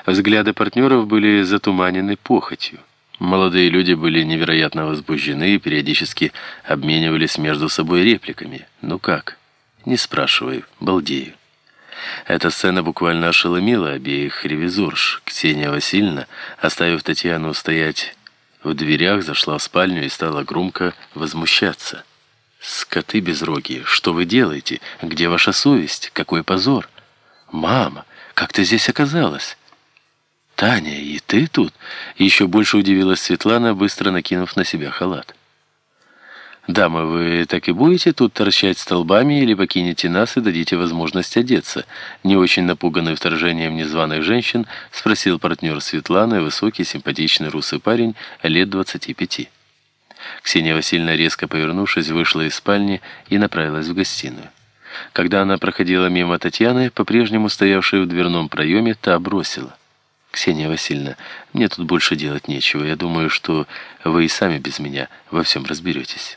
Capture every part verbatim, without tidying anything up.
Взгляды партнеров были затуманены похотью. Молодые люди были невероятно возбуждены и периодически обменивались между собой репликами. «Ну как?» «Не спрашивай, балдею». Эта сцена буквально ошеломила обеих ревизорш. Ксения Васильевна, оставив Татьяну стоять в дверях, зашла в спальню и стала громко возмущаться. «Скоты безрогие, что вы делаете? Где ваша совесть? Какой позор? Мама, как ты здесь оказалась?» «Таня, и ты тут?» Еще больше удивилась Светлана, быстро накинув на себя халат. «Дамы, вы так и будете тут торчать столбами или покинете нас и дадите возможность одеться?» Не очень напуганный вторжением незваных женщин, спросил партнер Светланы, высокий, симпатичный русый парень, лет двадцати пяти. Ксения Васильевна, резко повернувшись, вышла из спальни и направилась в гостиную. Когда она проходила мимо Татьяны, по-прежнему стоявшей в дверном проеме, та бросила: «Ксения Васильевна, мне тут больше делать нечего. Я думаю, что вы и сами без меня во всем разберетесь».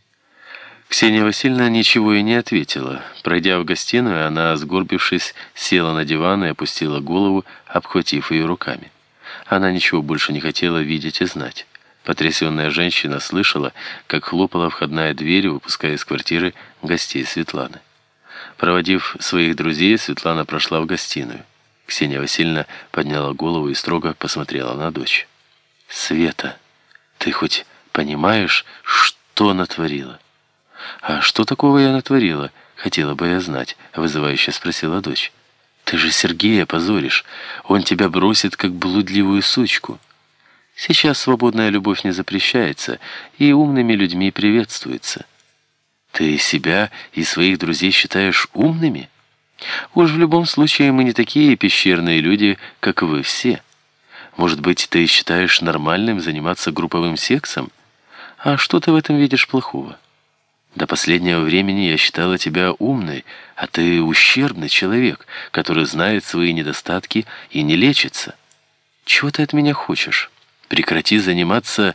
Ксения Васильевна ничего и не ответила. Пройдя в гостиную, она, сгорбившись, села на диван и опустила голову, обхватив ее руками. Она ничего больше не хотела видеть и знать. Потрясенная женщина слышала, как хлопала входная дверь, выпуская из квартиры гостей Светланы. Проводив своих друзей, Светлана прошла в гостиную. Ксения Васильевна подняла голову и строго посмотрела на дочь. «Света, ты хоть понимаешь, что натворила?» «А что такого я натворила? Хотела бы я знать», — вызывающе спросила дочь. «Ты же Сергея позоришь. Он тебя бросит, как блудливую сучку. Сейчас свободная любовь не запрещается и умными людьми приветствуется. Ты себя и своих друзей считаешь умными? Уж в любом случае мы не такие пещерные люди, как вы все. Может быть, ты считаешь нормальным заниматься групповым сексом? А что ты в этом видишь плохого? До последнего времени я считала тебя умной, а ты ущербный человек, который знает свои недостатки и не лечится. Чего ты от меня хочешь? Прекрати заниматься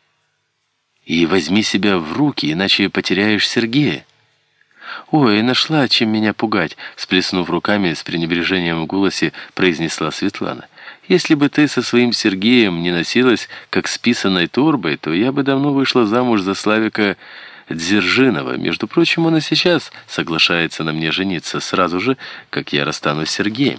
и возьми себя в руки, иначе потеряешь Сергея». «Ой, нашла, чем меня пугать», — сплеснув руками с пренебрежением в голосе, произнесла Светлана. «Если бы ты со своим Сергеем не носилась, как с писаной торбой, то я бы давно вышла замуж за Славика Дзержинова. Между прочим, он и сейчас соглашается на мне жениться сразу же, как я расстанусь с Сергеем».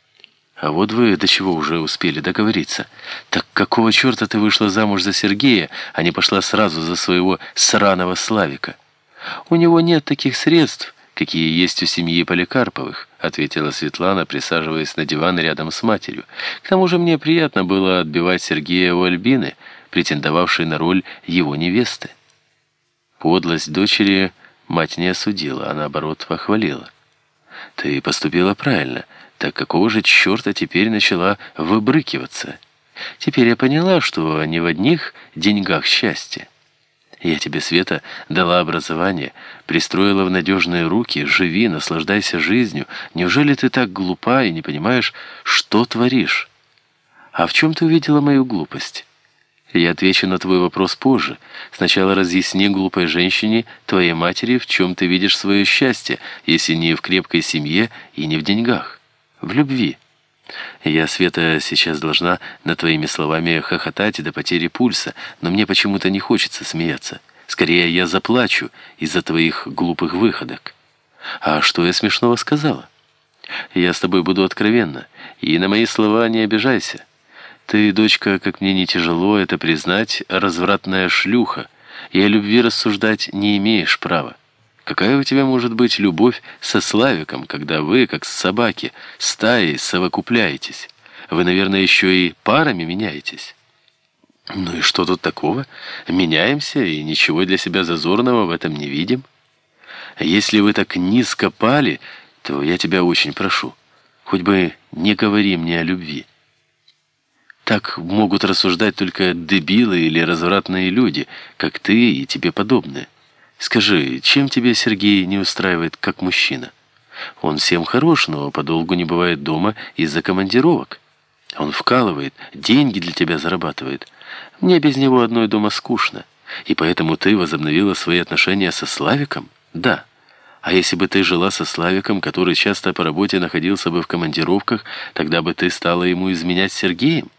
«А вот вы до чего уже успели договориться? Так какого черта ты вышла замуж за Сергея, а не пошла сразу за своего сраного Славика?» «У него нет таких средств, какие есть у семьи Поликарповых», ответила Светлана, присаживаясь на диван рядом с матерью. «К тому же мне приятно было отбивать Сергея у Альбины, претендовавшей на роль его невесты». Подлость дочери мать не осудила, а наоборот похвалила. «Ты поступила правильно. Так какого же черта теперь начала выбрыкиваться? Теперь я поняла, что не в одних деньгах счастье. Я тебе, Света, дала образование, пристроила в надежные руки, живи, наслаждайся жизнью. Неужели ты так глупа и не понимаешь, что творишь? А в чем ты увидела мою глупость? Я отвечу на твой вопрос позже. Сначала разъясни глупой женщине, твоей матери, в чем ты видишь свое счастье, если не в крепкой семье и не в деньгах. В любви. Я, Света, сейчас должна над твоими словами хохотать до потери пульса, но мне почему-то не хочется смеяться. Скорее, я заплачу из-за твоих глупых выходок. А что я смешного сказала? Я с тобой буду откровенна, и на мои слова не обижайся. Ты, дочка, как мне не тяжело это признать, развратная шлюха, и о любви рассуждать не имеешь права. Какая у тебя может быть любовь со Славиком, когда вы, как собаки, стаей совокупляетесь? Вы, наверное, еще и парами меняетесь. Ну и что тут такого? Меняемся и ничего для себя зазорного в этом не видим. Если вы так низко пали, то я тебя очень прошу, хоть бы не говори мне о любви. Так могут рассуждать только дебилы или развратные люди, как ты и тебе подобные. Скажи, чем тебя Сергей не устраивает как мужчина? Он всем хорош, но подолгу не бывает дома из-за командировок. Он вкалывает, деньги для тебя зарабатывает. Мне без него одной дома скучно. И поэтому ты возобновила свои отношения со Славиком? Да. А если бы ты жила со Славиком, который часто по работе находился бы в командировках, тогда бы ты стала ему изменять с Сергеем?